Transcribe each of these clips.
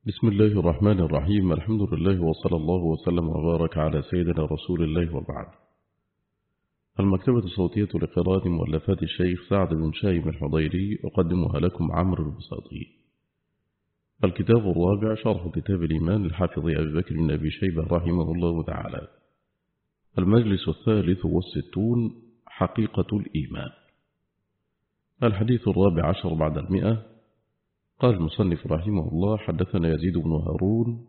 بسم الله الرحمن الرحيم. الحمد لله وصلى الله وسلم وبارك على سيدنا رسول الله وبعد. المكتبة الصوتية لقراءة مؤلفات الشيخ سعد بن شايم الحضيري أقدمها لكم عمرو البساطي. الكتاب الرابع شرح كتاب الإيمان للحافظ أبي بكر بن أبي شيبة رحمه الله تعالى. المجلس 63 حقيقة الإيمان. الحديث 14 بعد 100. قال المصنف رحمه الله: حدثنا يزيد بن هارون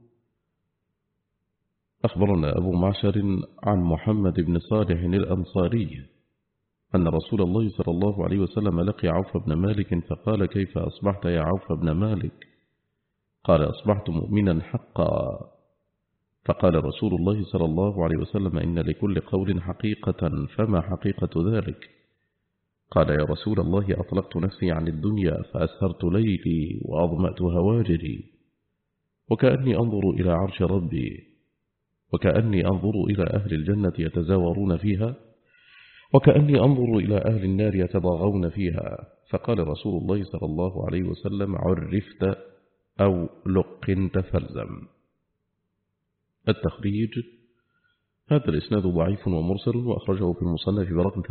أخبرنا أبو معشر عن محمد بن صالح الأنصاري أن رسول الله صلى الله عليه وسلم لقي عوف بن مالك فقال: كيف أصبحت يا عوف بن مالك؟ قال: أصبحت مؤمنا حقا. فقال رسول الله صلى الله عليه وسلم: إن لكل قول حقيقة، فما حقيقة ذلك؟ قال: يا رسول الله، أطلقت نفسي عن الدنيا فأسهرت ليلي وأظمأت هواجري، وكأني أنظر إلى عرش ربي، وكأني أنظر إلى أهل الجنة يتزاورون فيها، وكأني أنظر إلى أهل النار يتضاغون فيها. فقال رسول الله صلى الله عليه وسلم: عرفت أو لقنت فالزم. التخريج: هذا الإسناد ضعيف ومرسل، وأخرجه في المصنف برقم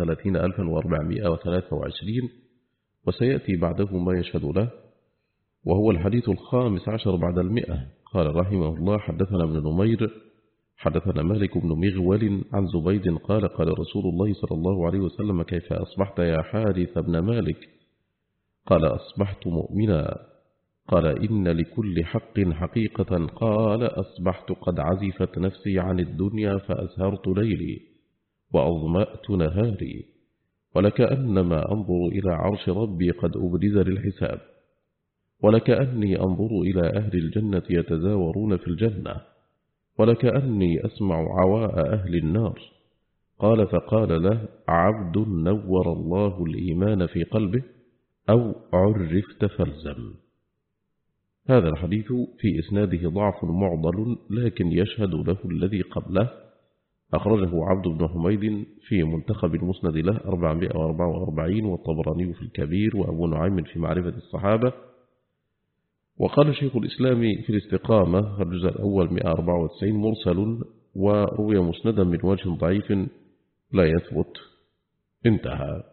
30423، وسيأتي بعده ما يشهد له، وهو الحديث 15 بعد 100. قال رحمه الله: حدثنا ابن نمير حدثنا مالك بن مغول عن زبيد قال: قال رسول الله صلى الله عليه وسلم: كيف أصبحت يا حارث بن مالك؟ قال: أصبحت مؤمنا. قال: إن لكل حق حقيقة. قال: أصبحت قد عزفت نفسي عن الدنيا فأسهرت ليلي وأظمأت نهاري، ولكأنما أنظر إلى عرش ربي قد أبرز للحساب، ولكأني أنظر إلى أهل الجنة يتزاورون في الجنة، ولكأني أسمع عواء أهل النار. قال: فقال له: عبد نور الله الإيمان في قلبه، أو عرفت فالزم. هذا الحديث في إسناده ضعف معضل، لكن يشهد له الذي قبله. أخرجه عبد بن حميد في منتخب المسند له 444، والطبراني في الكبير، وأبو نعيم في معرفة الصحابة. وقال شيخ الإسلام في الاستقامة الجزء الأول 194 مرسل، وروي مسندا من وجه ضعيف لا يثبت. انتهى.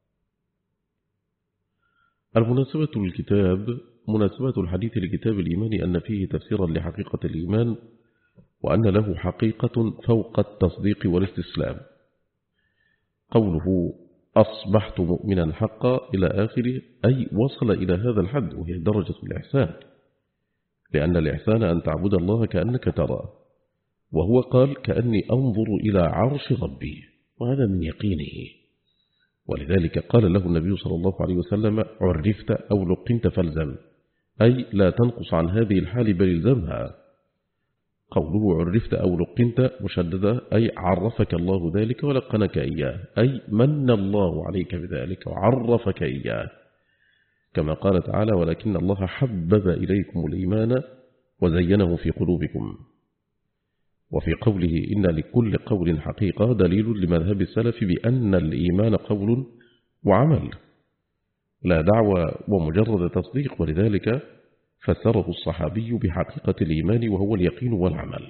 المناسبة للكتاب: مناسبة الحديث لكتاب الإيمان أن فيه تفسيرا لحقيقة الإيمان، وأن له حقيقة فوق التصديق والاستسلام. قوله: أصبحت مؤمنا حقا إلى آخره، أي وصل إلى هذا الحد، وهي درجة الإحسان، لأن الإحسان أن تعبد الله كأنك تراه، وهو قال: كأني أنظر إلى عرش ربي، وهذا من يقينه. ولذلك قال له النبي صلى الله عليه وسلم: عرفت أو لقنت فالزم، أي لا تنقص عن هذه الحال بل الزمها. قوله عرفت أو لقنت مشددة، أي عرفك الله ذلك ولقنك إياه، أي من الله عليك بذلك وعرفك إياه، كما قال تعالى: ولكن الله حبب إليكم الإيمان وزينه في قلوبكم. وفي قوله: إن لكل قول حقيقة، دليل لمذهب السلف بأن الإيمان قول وعمل، لا دعوى ومجرد تصديق، ولذلك فسره الصحابي بحقيقة الإيمان وهو اليقين والعمل.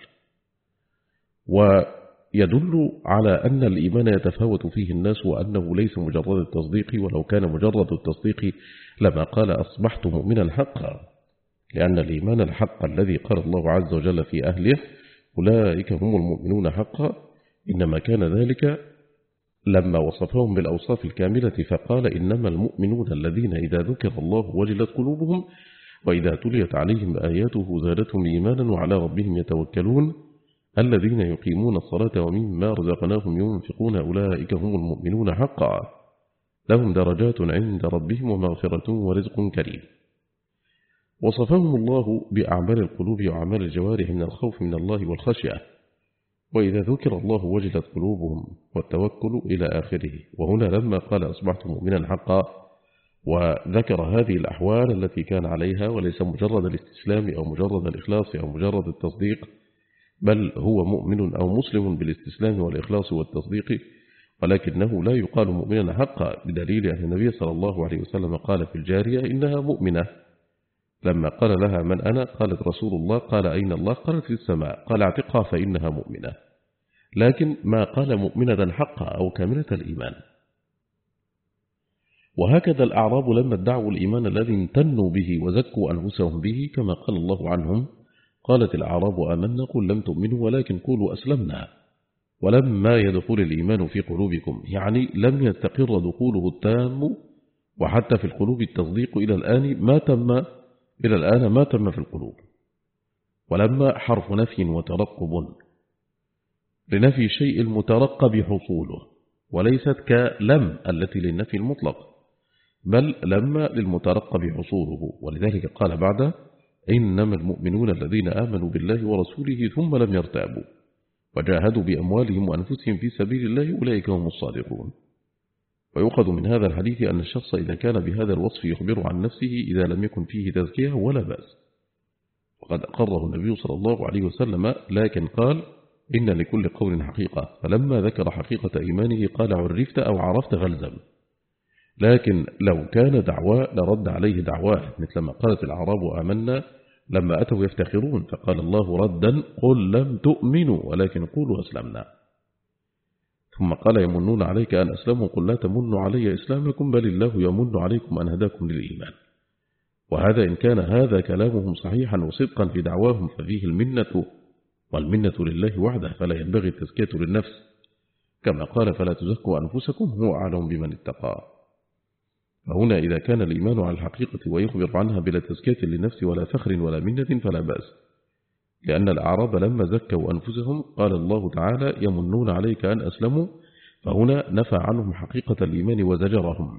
ويدل على أن الإيمان يتفاوت فيه الناس، وأنه ليس مجرد التصديق، ولو كان مجرد التصديق لما قال: أصبحت مؤمنا حقا، لأن الإيمان الحق الذي قال الله عز وجل في أهله: أولئك هم المؤمنون حقا، إنما كان ذلك لما وصفهم بالأوصاف الكاملة، فقال: إنما المؤمنون الذين إذا ذكر الله وجلت قلوبهم، وإذا تليت عليهم آياته زادتهم إيمانا وعلى ربهم يتوكلون، الذين يقيمون الصلاة ومما رزقناهم ينفقون، أولئك هم المؤمنون حقا، لهم درجات عند ربهم ومغفرة ورزق كريم. وصفهم الله بأعمال القلوب وأعمال الجوارح من الخوف من الله والخشية، وإذا ذكر الله وجلت قلوبهم، والتوكل إلى آخره. وهنا لما قال: أصبحت مؤمنا حقا، وذكر هذه الأحوال التي كان عليها، وليس مجرد الاستسلام أو مجرد الإخلاص أو مجرد التصديق، بل هو مؤمن أو مسلم بالاستسلام والإخلاص والتصديق، ولكنه لا يقال مؤمنا حقا، بدليل أن النبي صلى الله عليه وسلم قال في الجارية: إنها مؤمنة، لما قال لها من أنا؟ قالت رسول الله. قال أين الله؟ قالت في السماء. قال اعتقها فإنها مؤمنة، لكن ما قال مؤمنة حقا أو كاملة الإيمان. وهكذا الأعراب لما ادعوا الإيمان الذي امتنوا به وزكوا أنفسهم به، كما قال الله عنهم: قالت الأعراب آمنا قل لم تؤمنوا ولكن قولوا أسلمنا ولما يدخل الإيمان في قلوبكم، يعني لم يستقر دخوله التام، وحتى في القلوب التصديق إلى الآن ما تم في القلوب. ولما حرف نفي وترقب لنفي الشيء المترقب حصوله، وليست كلم التي للنفي المطلق، بل لما للمترقب حصوله. ولذلك قال بعد: إنما المؤمنون الذين آمنوا بالله ورسوله ثم لم يرتابوا وجاهدوا بأموالهم وأنفسهم في سبيل الله أولئك هم الصادقون. ويؤخذ من هذا الحديث أن الشخص إذا كان بهذا الوصف يخبر عن نفسه إذا لم يكن فيه تزكية ولا بأس، وقد أقره النبي صلى الله عليه وسلم، لكن قال: إن لكل قول حقيقة، فلما ذكر حقيقة إيمانه قال: عرفت أو عرفت فالزم. لكن لو كان دعواه لرد عليه دعواه، مثل ما قالت الأعراب آمنا لما أتوا يفتخرون، فقال الله ردا: قل لم تؤمنوا ولكن قولوا أسلمنا. ثم قال: يمنون عليك أن أسلموا قل لا تمنوا علي إسلامكم بل الله يمن عليكم أن هداكم للإيمان. وهذا إن كان هذا كلامهم صحيحا وصدقا في دعواهم ففيه المنة، والمنة لله وحده، فلا ينبغي التزكية للنفس، كما قال: فلا تزكوا أنفسكم هو أعلم بمن اتقى. فهنا إذا كان الإيمان على الحقيقة ويخبر عنها بلا تزكية للنفس ولا فخر ولا منة فلا بأس، لأن الأعراب لما زكوا أنفسهم قال الله تعالى: يمنون عليك أن أسلموا، فهنا نفى عنهم حقيقة الإيمان وزجرهم.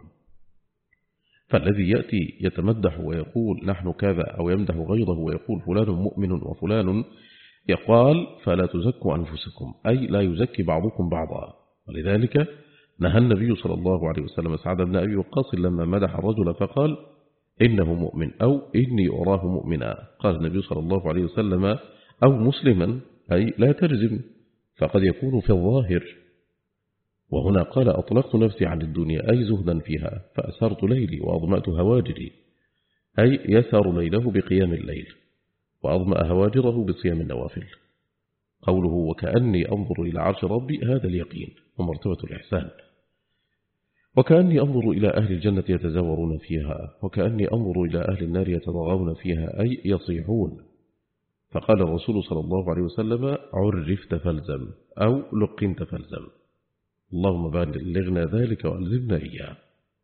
فالذي يأتي يتمدح ويقول نحن كذا، أو يمدح غيره ويقول فلان مؤمن وفلان، يقال: فلا تزكوا أنفسكم، أي لا يزكي بعضكم بعضا. ولذلك نهى النبي صلى الله عليه وسلم سعد بن أبي وقاص لما مدح الرجل فقال: إنه مؤمن، أو إني أراه مؤمنا. قال النبي صلى الله عليه وسلم: أو مسلما، أي لا تجزم، فقد يكون في الظاهر. وهنا قال: أطلقت نفسي عن الدنيا، أي زهدا فيها، فأسرت ليلي وأضمأت هواجري، أي يسر ليله بقيام الليل، وأضمأ هواجره بصيام النوافل. قوله: وكأني أنظر إلى عرش ربي، هذا اليقين ومرتبة الإحسان. وكأني أنظر إلى أهل الجنة يتزاورون فيها، وكأني أنظر إلى أهل النار يتضاغون فيها، أي يصيحون. فقال الرسول صلى الله عليه وسلم: عرفت فالزم، أو لقنت فالزم. اللهم بلغنا ذلك وألزمنا إياه.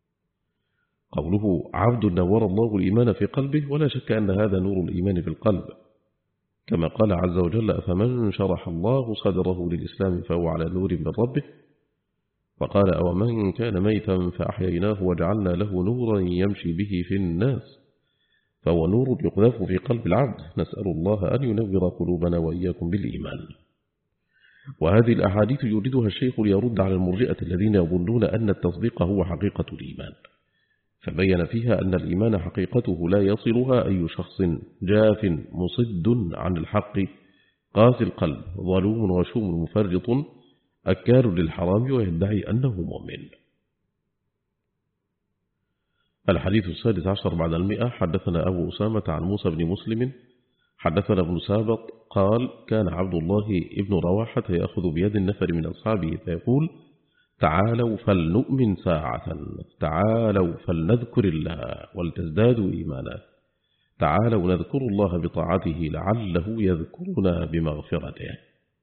قوله: عبد نور الله الإيمان في قلبه، ولا شك أن هذا نور الإيمان في القلب، كما قال عز وجل: أفمن شرح الله صدره للإسلام فهو على نور من ربه. وقال: أومن كان ميتا فأحييناه وجعلنا له نورا يمشي به في الناس، فهو نور يقذف في قلب العبد. نسأل الله أن ينور قلوبنا وإياكم بالإيمان. وهذه الأحاديث يوردها الشيخ ليرد على المرجئة الذين يظنون أن التصديق هو حقيقة الإيمان، فبين فيها أن الإيمان حقيقته لا يصلها أي شخص جاف مصد عن الحق قاسي القلب ظلوم وشوم مفرط أكار للحرام ويدعي أنه مؤمن. الحديث 16 بعد 100. حدثنا أبو أسامة عن موسى بن مسلم حدثنا ابن سابط قال: كان عبد الله ابن رواحة يأخذ بيد النفر من أصحابه فيقول: تعالوا فلنؤمن ساعة، تعالوا فلنذكر الله ولتزدادوا إيمانا، تعالوا نذكر الله بطاعته لعله يذكرنا بمغفرته.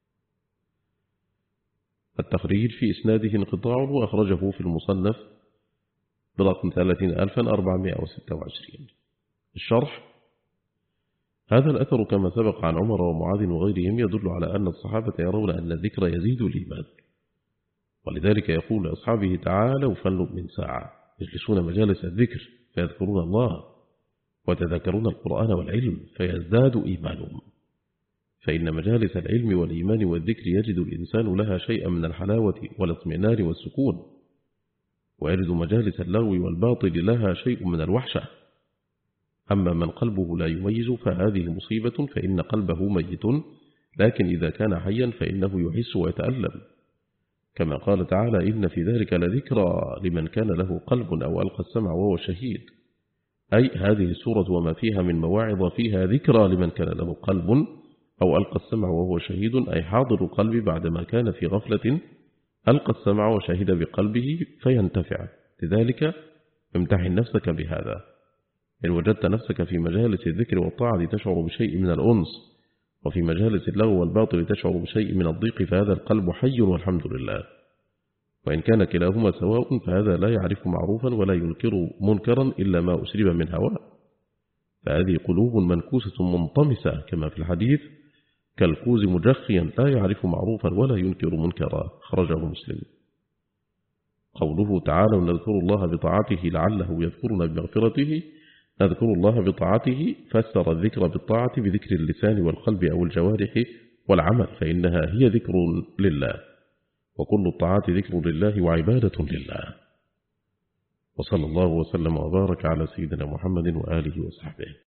التخريج في إسناده انقطاع، وأخرجه في المصنف برقم 30,426. الشرح: هذا الأثر كما سبق عن عمر ومعاذ وغيرهم يدل على أن الصحابة يرون أن الذكر يزيد الإيمان، ولذلك يقول لأصحابه: تعالوا فلنؤمن ساعة، يجلسون مجالس الذكر فيذكرون الله وتذكرون القرآن والعلم فيزداد إيمانهم، فإن مجالس العلم والإيمان والذكر يجد الإنسان لها شيئا من الحلاوة والاطمئنان والسكون، ويجد مجالس اللغو والباطل لها شيء من الوحشة. أما من قلبه لا يميز فهذه مصيبة، فإن قلبه ميت، لكن إذا كان حيا فإنه يحس ويتألم، كما قال تعالى: إن في ذلك لذكرى لمن كان له قلب أو ألقى السمع وهو شهيد. أي هذه السورة وما فيها من مواعظ فيها ذكرى لمن كان له قلب أو ألقى السمع وهو شهيد، أي حاضر القلب بعدما كان في غفلة ألقى السمع وشهد بقلبه فينتفع. لذلك امتحن نفسك بهذا. إن وجدت نفسك في مجالس الذكر والطاعة تشعر بشيء من الأنس، وفي مجالس اللغو والباطل تشعر بشيء من الضيق، فهذا القلب حي والحمد لله. وإن كان كلاهما سواء فهذا لا يعرف معروفا ولا ينكر منكرا إلا ما أسرب من هواء. فهذه قلوب منكوسة منطمسة كما في الحديث: كالكوز مجخيا لا يعرف معروفا ولا ينكر منكرا، خرجه مسلم. قوله تعالى: نذكر الله بطاعته لعله يذكرنا بمغفرته، نذكر الله بطاعته فسر الذكر بالطاعة بذكر اللسان والقلب أو الجوارح والعمل، فإنها هي ذكر لله، وكل الطاعات ذكر لله وعبادة لله. وصلى الله وسلم وبارك على سيدنا محمد وآله وصحبه.